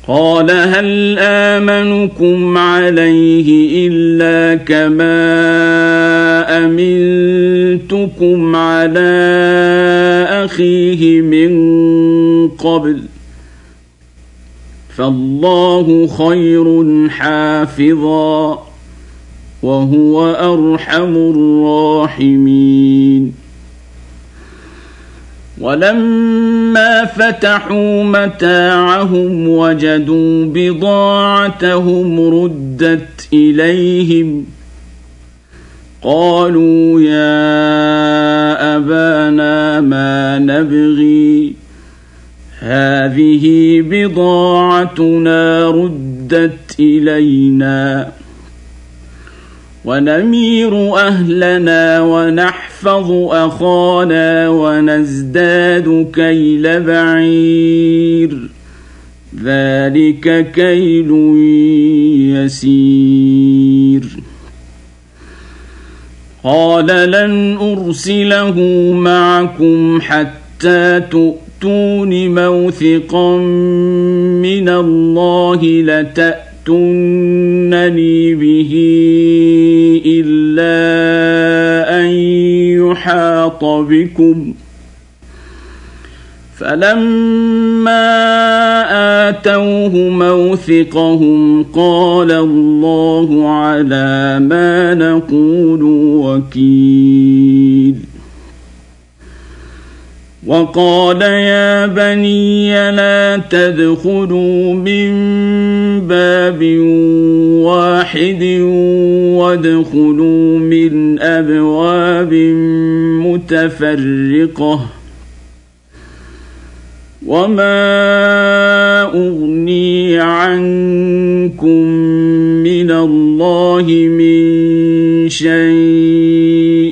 قال هل آمنكم عليه إلا كما أمنتكم على أخيه من قبل فالله خير حافظا وهو أرحم الراحمين. ولما فتحوا متاعهم وجدوا بضاعتهم ردت إليهم قالوا يا أبانا ما نبغي هذه بضاعتنا ردت إلينا ونمير أهلنا ونحفظ أخانا ونزداد كيل بعير ذلك كيل يسير. قال لن أرسله معكم حتى تؤتون موثقا من الله لتأتونني به إلا أن يحاط بكم فلما آتوه موثقهم قال الله على ما نقول وكيل. وقال يا بني لا تدخلوا من باب واحد وادخلوا من أبواب متفرقة وما أغني عنكم من الله من شيء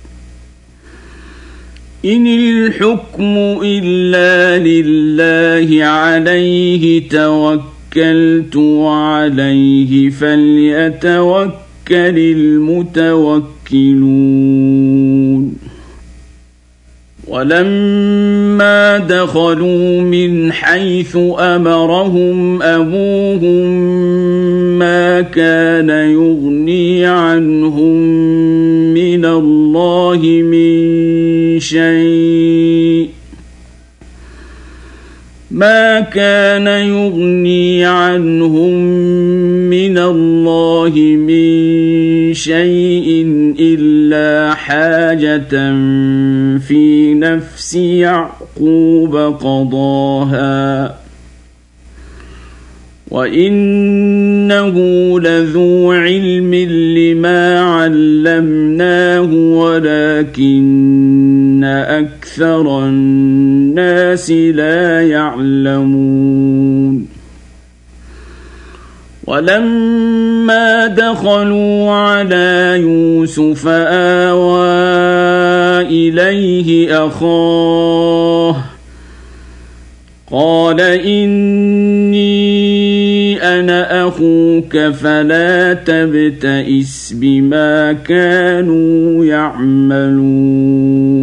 إن الحكم إلا لله عليه توكلت وعليه فليتوكل المتوكلون. ولما دخلوا من حيث أمرهم أبوهم ما كان يغني عنهم من الله من شيء ما كان يغني عنهم من الله من شيء إلا حاجة في نفس يعقوب قضاها وإنه لذو علم لما علمناه ولكن أكثر الناس لا يعلمون. ولما دخلوا على يوسف آوى إليه أخاه قال إني أنا أخوك فلا تبتئس بما كانوا يعملون.